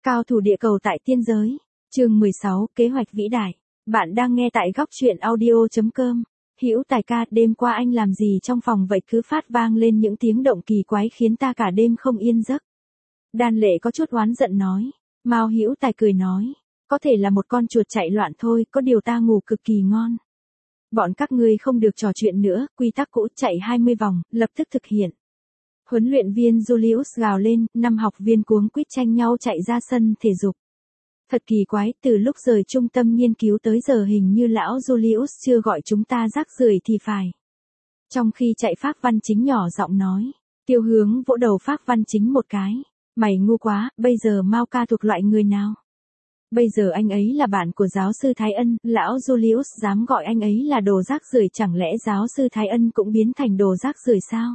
Cao thủ địa cầu tại tiên giới. Chương 16, kế hoạch vĩ đại. Bạn đang nghe tại góc truyện audio.com. Hữu Tài ca, đêm qua anh làm gì trong phòng vậy, cứ phát vang lên những tiếng động kỳ quái khiến ta cả đêm không yên giấc. Đan Lệ có chút oán giận nói. Mao Hữu Tài cười nói, có thể là một con chuột chạy loạn thôi, có điều ta ngủ cực kỳ ngon. Bọn các ngươi không được trò chuyện nữa, quy tắc cũ chạy 20 vòng, lập tức thực hiện. Huấn luyện viên Julius gào lên, 5 học viên cuống quýt tranh nhau chạy ra sân thể dục. Thật kỳ quái, từ lúc rời trung tâm nghiên cứu tới giờ hình như lão Julius chưa gọi chúng ta rác rưởi thì phải. Trong khi chạy Phác Văn Chính nhỏ giọng nói, Tiêu Hướng vỗ đầu Phác Văn Chính một cái. Mày ngu quá, bây giờ Mao ca thuộc loại người nào? Bây giờ anh ấy là bạn của giáo sư Thái Ân, lão Julius dám gọi anh ấy là đồ rác rưởi, chẳng lẽ giáo sư Thái Ân cũng biến thành đồ rác rưởi sao?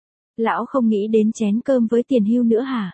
Lão không nghĩ đến chén cơm với tiền hưu nữa hả?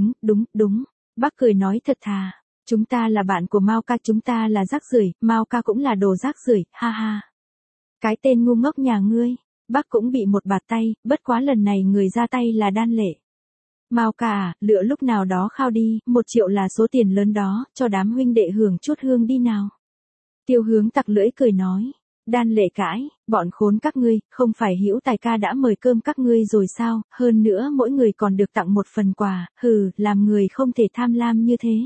Đúng. Bác cười nói thật thà. Chúng ta là bạn của Mao ca, chúng ta là rác rưởi, Mao ca cũng là đồ rác rưởi, ha ha. Cái tên ngu ngốc nhà ngươi. Bác cũng bị một bạt tay, bất quá lần này người ra tay là Đan Lệ. Mao ca à, lựa lúc nào đó khao đi, 1 triệu là số tiền lớn đó, cho đám huynh đệ hưởng chút hương đi nào. Tiêu Hướng tặc lưỡi cười nói. Đan Lệ cãi, bọn khốn các ngươi, không phải Hữu Tài ca đã mời cơm các ngươi rồi sao, hơn nữa mỗi người còn được tặng một phần quà, làm người không thể tham lam như thế.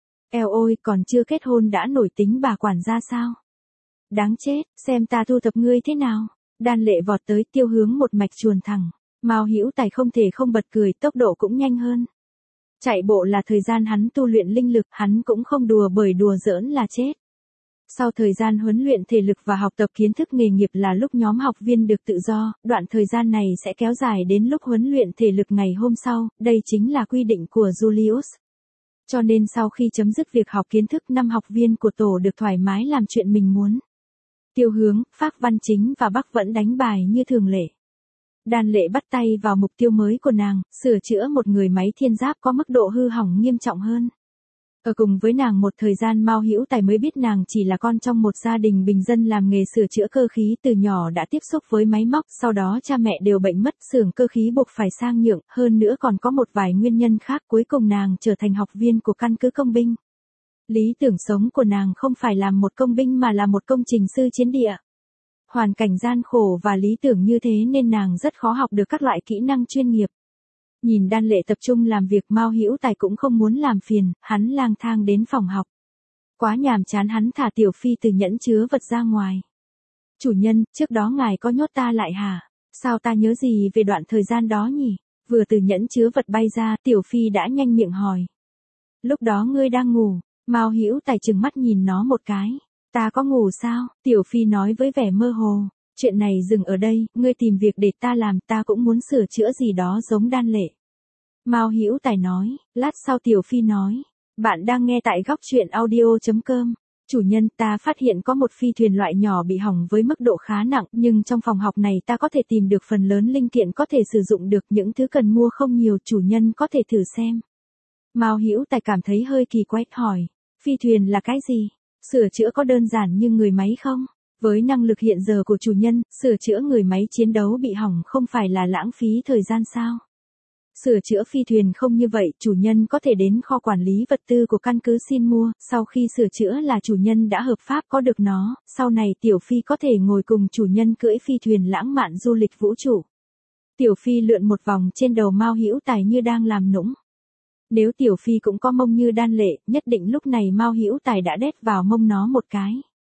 Eo ôi, còn chưa kết hôn đã nổi tính bà quản gia sao? Đáng chết, xem ta thu thập ngươi thế nào. Đan Lệ vọt tới, Tiêu Hướng một mạch chuồn thẳng. Mao Hữu Tài không thể không bật cười, tốc độ cũng nhanh hơn. Chạy bộ là thời gian hắn tu luyện linh lực, hắn cũng không đùa bởi đùa giỡn là chết. Sau thời gian huấn luyện thể lực và học tập kiến thức nghề nghiệp là lúc nhóm học viên được tự do, đoạn thời gian này sẽ kéo dài đến lúc huấn luyện thể lực ngày hôm sau, đây chính là quy định của Julius. Cho nên sau khi chấm dứt việc học kiến thức, 5 học viên của tổ được thoải mái làm chuyện mình muốn. Tiêu Hướng, Phác Văn Chính và Bắc vẫn đánh bài như thường lệ. Đan Lệ bắt tay vào mục tiêu mới của nàng, sửa chữa một người máy thiên giáp có mức độ hư hỏng nghiêm trọng hơn. Ở cùng với nàng một thời gian, Mao Hữu Tài mới biết nàng chỉ là con trong một gia đình bình dân làm nghề sửa chữa cơ khí, từ nhỏ đã tiếp xúc với máy móc, sau đó cha mẹ đều bệnh mất, xưởng cơ khí buộc phải sang nhượng, hơn nữa còn có một vài nguyên nhân khác, cuối cùng nàng trở thành học viên của căn cứ công binh. Lý tưởng sống của nàng không phải làm một công binh mà là một công trình sư chiến địa. Hoàn cảnh gian khổ và lý tưởng như thế nên nàng rất khó học được các loại kỹ năng chuyên nghiệp. Nhìn Đan Lệ tập trung làm việc, Mao Hữu Tài cũng không muốn làm phiền, hắn lang thang đến phòng học. Quá nhàm chán, hắn thả Tiểu Phi từ nhẫn chứa vật ra ngoài. Chủ nhân, trước đó ngài có nhốt ta lại hả? Sao ta nhớ gì về đoạn thời gian đó nhỉ? Vừa từ nhẫn chứa vật bay ra, Tiểu Phi đã nhanh miệng hỏi. Lúc đó ngươi đang ngủ. Mao Hữu Tài trừng mắt nhìn nó một cái. Ta có ngủ sao? Tiểu Phi nói với vẻ mơ hồ. Chuyện này dừng ở đây, ngươi tìm việc để ta làm, ta cũng muốn sửa chữa gì đó giống Đan Lệ. Mao Hữu Tài nói, lát sau Tiểu Phi nói, bạn đang nghe tại góc truyện audio.com. Chủ nhân, ta phát hiện có một phi thuyền loại nhỏ bị hỏng với mức độ khá nặng, nhưng trong phòng học này ta có thể tìm được phần lớn linh kiện có thể sử dụng được, những thứ cần mua không nhiều, chủ nhân có thể thử xem. Mao Hữu Tài cảm thấy hơi kỳ quái, hỏi, phi thuyền là cái gì? Sửa chữa có đơn giản như người máy không? Với năng lực hiện giờ của chủ nhân, sửa chữa người máy chiến đấu bị hỏng không phải là lãng phí thời gian sao? Sửa chữa phi thuyền không như vậy, chủ nhân có thể đến kho quản lý vật tư của căn cứ xin mua, sau khi sửa chữa là chủ nhân đã hợp pháp có được nó, sau này Tiểu Phi có thể ngồi cùng chủ nhân cưỡi phi thuyền lãng mạn du lịch vũ trụ. Tiểu Phi lượn một vòng trên đầu Mao Hữu Tài như đang làm nũng. Nếu Tiểu Phi cũng có mông như Đan Lệ, nhất định lúc này Mao Hữu Tài đã đét vào mông nó một cái.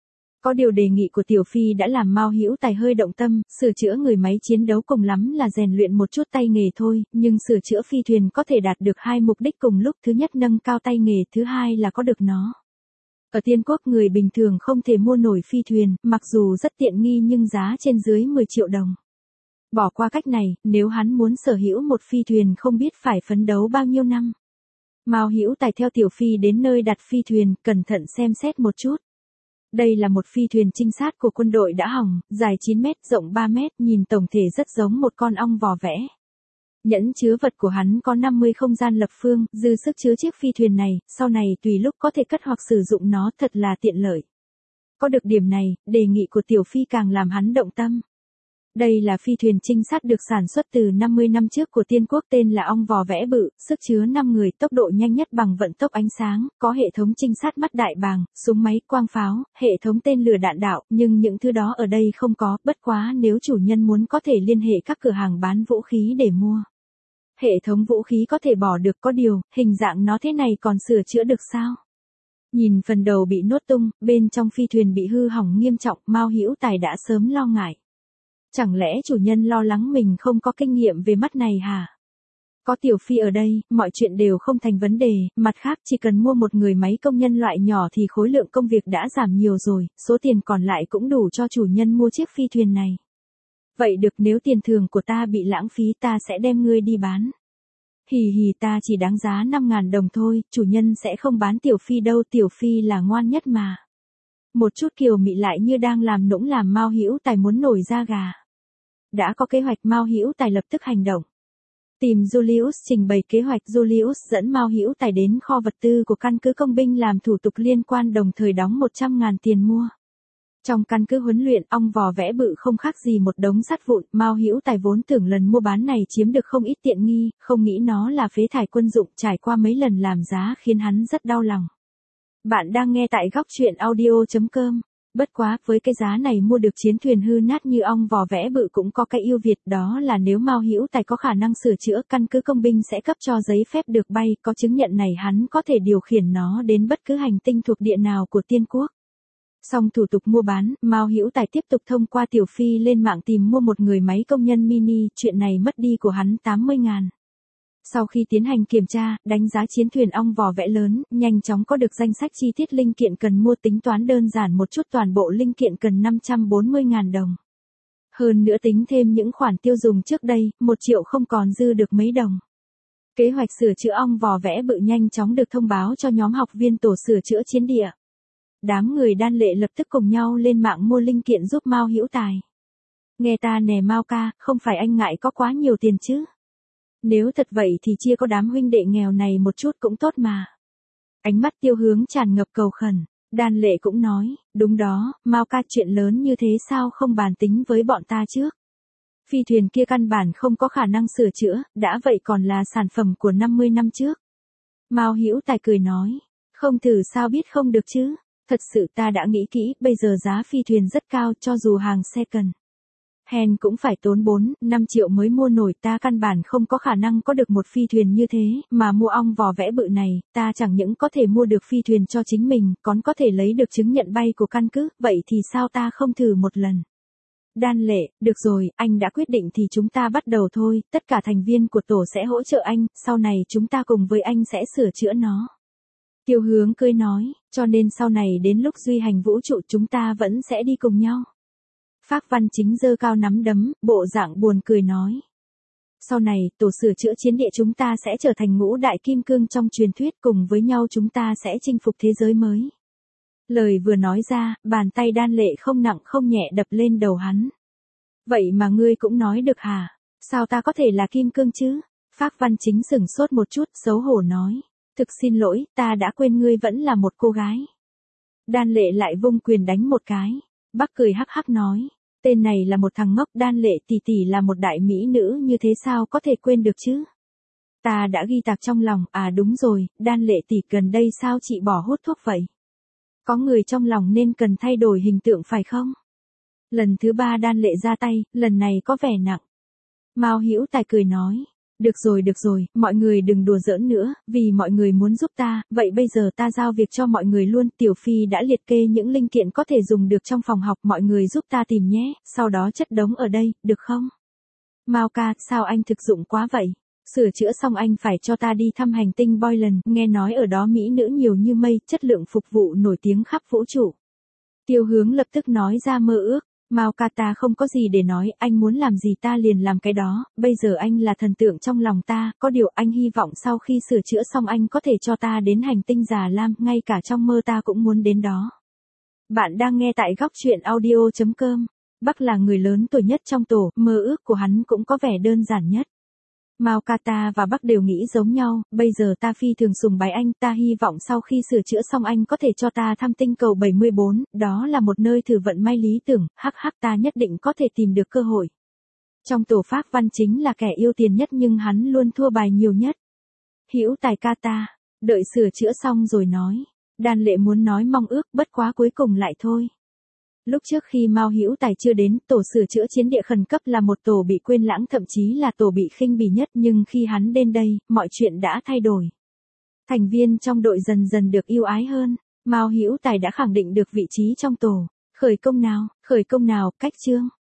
Có điều đề nghị của Tiểu Phi đã làm Mao Hữu Tài hơi động tâm, sửa chữa người máy chiến đấu cùng lắm là rèn luyện một chút tay nghề thôi, nhưng sửa chữa phi thuyền có thể đạt được 2 mục đích cùng lúc, thứ nhất nâng cao tay nghề, thứ hai là có được nó. Ở Tiên Quốc người bình thường không thể mua nổi phi thuyền, mặc dù rất tiện nghi nhưng giá trên dưới 10 triệu đồng. Bỏ qua cách này, nếu hắn muốn sở hữu một phi thuyền không biết phải phấn đấu bao nhiêu năm. Mao Hữu Tài theo Tiểu Phi đến nơi đặt phi thuyền, cẩn thận xem xét một chút. Đây là một phi thuyền trinh sát của quân đội đã hỏng, dài 9 mét, rộng 3 mét, nhìn tổng thể rất giống một con ong vò vẽ. Nhẫn chứa vật của hắn có 50 không gian lập phương, dư sức chứa chiếc phi thuyền này, sau này tùy lúc có thể cất hoặc sử dụng nó, thật là tiện lợi. Có được điểm này, đề nghị của Tiểu Phi càng làm hắn động tâm. Đây là phi thuyền trinh sát được sản xuất từ 50 năm trước của Tiên Quốc, tên là ong vò vẽ bự, sức chứa 5 người, tốc độ nhanh nhất bằng vận tốc ánh sáng, có hệ thống trinh sát mắt đại bàng, súng máy, quang pháo, hệ thống tên lửa đạn đạo, nhưng những thứ đó ở đây không có, bất quá nếu chủ nhân muốn có thể liên hệ các cửa hàng bán vũ khí để mua. Hệ thống vũ khí có thể bỏ được, có điều, hình dạng nó thế này còn sửa chữa được sao? Nhìn phần đầu bị nốt tung, bên trong phi thuyền bị hư hỏng nghiêm trọng, Mao Hữu Tài đã sớm lo ngại. Chẳng lẽ chủ nhân lo lắng mình không có kinh nghiệm về mắt này hả? Có Tiểu Phi ở đây, mọi chuyện đều không thành vấn đề, mặt khác chỉ cần mua một người máy công nhân loại nhỏ thì khối lượng công việc đã giảm nhiều rồi, số tiền còn lại cũng đủ cho chủ nhân mua chiếc phi thuyền này. Vậy được, nếu tiền thưởng của ta bị lãng phí ta sẽ đem ngươi đi bán. Hì hì, ta chỉ đáng giá 5.000 đồng thôi, chủ nhân sẽ không bán Tiểu Phi đâu, Tiểu Phi là ngoan nhất mà. Một chút kiều mị lại như đang làm nũng làm Mao Hữu Tài muốn nổi da gà. Đã có kế hoạch, Mao Hữu Tài lập tức hành động. Tìm Julius trình bày kế hoạch, Julius dẫn Mao Hữu Tài đến kho vật tư của căn cứ công binh làm thủ tục liên quan, đồng thời đóng 100.000 tiền mua. Trong căn cứ huấn luyện, ong vò vẽ bự không khác gì một đống sắt vụn, Mao Hữu Tài vốn tưởng lần mua bán này chiếm được không ít tiện nghi, không nghĩ nó là phế thải quân dụng, trải qua mấy lần làm giá khiến hắn rất đau lòng. Bạn đang nghe tại góc truyện audio.com. Bất quá, với cái giá này mua được chiến thuyền hư nát như ong vò vẽ bự cũng có cái ưu việt, đó là nếu Mao Hữu Tài có khả năng sửa chữa, căn cứ công binh sẽ cấp cho giấy phép được bay, có chứng nhận này hắn có thể điều khiển nó đến bất cứ hành tinh thuộc địa nào của Tiên Quốc. Xong thủ tục mua bán, Mao Hữu Tài tiếp tục thông qua Tiểu Phi lên mạng tìm mua một người máy công nhân mini, chuyện này mất đi của hắn 80.000. Sau khi tiến hành kiểm tra, đánh giá chiến thuyền ong vò vẽ lớn, nhanh chóng có được danh sách chi tiết linh kiện cần mua, tính toán đơn giản một chút, toàn bộ linh kiện cần 540.000 đồng. Hơn nữa tính thêm những khoản tiêu dùng trước đây, 1 triệu không còn dư được mấy đồng. Kế hoạch sửa chữa ong vò vẽ bự nhanh chóng được thông báo cho nhóm học viên tổ sửa chữa chiến địa. Đám người Đan Lệ lập tức cùng nhau lên mạng mua linh kiện giúp Mao Hữu Tài. Nghe ta nè Mao ca, không phải anh ngại có quá nhiều tiền chứ? Nếu thật vậy thì chia có đám huynh đệ nghèo này một chút cũng tốt mà. Ánh mắt Tiêu Hướng tràn ngập cầu khẩn. Đan Lệ cũng nói, đúng đó, Mao ca, chuyện lớn như thế sao không bàn tính với bọn ta trước? Phi thuyền kia căn bản không có khả năng sửa chữa, đã vậy còn là sản phẩm của 50 năm trước. Mao Hữu Tài cười nói, không thử sao biết không được chứ? Thật sự ta đã nghĩ kỹ, bây giờ giá phi thuyền rất cao, cho dù hàng second hand cũng phải tốn 4-5 triệu mới mua nổi, ta căn bản không có khả năng có được một phi thuyền như thế, mà mua ong vò vẽ bự này, ta chẳng những có thể mua được phi thuyền cho chính mình, còn có thể lấy được chứng nhận bay của căn cứ, vậy thì sao ta không thử một lần? Đan Lệ, được rồi, anh đã quyết định thì chúng ta bắt đầu thôi, tất cả thành viên của tổ sẽ hỗ trợ anh, sau này chúng ta cùng với anh sẽ sửa chữa nó. Tiêu Hướng cười nói, cho nên sau này đến lúc duy hành vũ trụ chúng ta vẫn sẽ đi cùng nhau. Phác Văn Chính giơ cao nắm đấm, bộ dạng buồn cười nói. Sau này, tổ sửa chữa chiến địa chúng ta sẽ trở thành ngũ đại kim cương trong truyền thuyết, cùng với nhau chúng ta sẽ chinh phục thế giới mới. Lời vừa nói ra, bàn tay Đan Lệ không nặng không nhẹ đập lên đầu hắn. Vậy mà ngươi cũng nói được hả? Sao ta có thể là kim cương chứ? Phác Văn Chính sửng sốt một chút, xấu hổ nói. Thực xin lỗi, ta đã quên ngươi vẫn là một cô gái. Đan Lệ lại vung quyền đánh một cái. Bác cười hắc hắc nói. Tên này là một thằng ngốc, Đan Lệ tỷ tỷ là một đại mỹ nữ như thế sao có thể quên được chứ? Ta đã ghi tạc trong lòng, à đúng rồi, Đan Lệ tỷ gần đây sao chị bỏ hút thuốc vậy? Có người trong lòng nên cần thay đổi hình tượng phải không? Lần thứ 3 Đan Lệ ra tay, lần này có vẻ nặng. Mao Hữu Tài cười nói. Được rồi, mọi người đừng đùa giỡn nữa, vì mọi người muốn giúp ta, vậy bây giờ ta giao việc cho mọi người luôn, Tiểu Phi đã liệt kê những linh kiện có thể dùng được trong phòng học, mọi người giúp ta tìm nhé, sau đó chất đống ở đây, được không? Mao ca, sao anh thực dụng quá vậy? Sửa chữa xong anh phải cho ta đi thăm hành tinh Boylan, nghe nói ở đó mỹ nữ nhiều như mây, chất lượng phục vụ nổi tiếng khắp vũ trụ. Tiêu Hướng lập tức nói ra mơ ước. Mao ca, ta không có gì để nói, anh muốn làm gì ta liền làm cái đó, bây giờ anh là thần tượng trong lòng ta, có điều anh hy vọng sau khi sửa chữa xong anh có thể cho ta đến hành tinh Già Lam, ngay cả trong mơ ta cũng muốn đến đó. Bạn đang nghe tại góc truyện audio.com. Bắc là người lớn tuổi nhất trong tổ, mơ ước của hắn cũng có vẻ đơn giản nhất. Mao ca, ta và Bắc đều nghĩ giống nhau, bây giờ ta phi thường sùng bái anh, ta hy vọng sau khi sửa chữa xong anh có thể cho ta thăm tinh cầu 74, đó là một nơi thử vận may lý tưởng, hắc hắc, ta nhất định có thể tìm được cơ hội. Trong tổ Phác Văn chính là kẻ yêu tiền nhất nhưng hắn luôn thua bài nhiều nhất. Hữu Tài ca ta, đợi sửa chữa xong rồi nói. Đan Lệ muốn nói mong ước bất quá cuối cùng lại thôi. Lúc trước khi Mao Hữu Tài chưa đến, tổ sửa chữa chiến địa khẩn cấp là một tổ bị quên lãng, thậm chí là tổ bị khinh bỉ nhất, nhưng khi hắn đến đây, mọi chuyện đã thay đổi. Thành viên trong đội dần dần được yêu ái hơn, Mao Hữu Tài đã khẳng định được vị trí trong tổ. Khởi công nào, cách chương.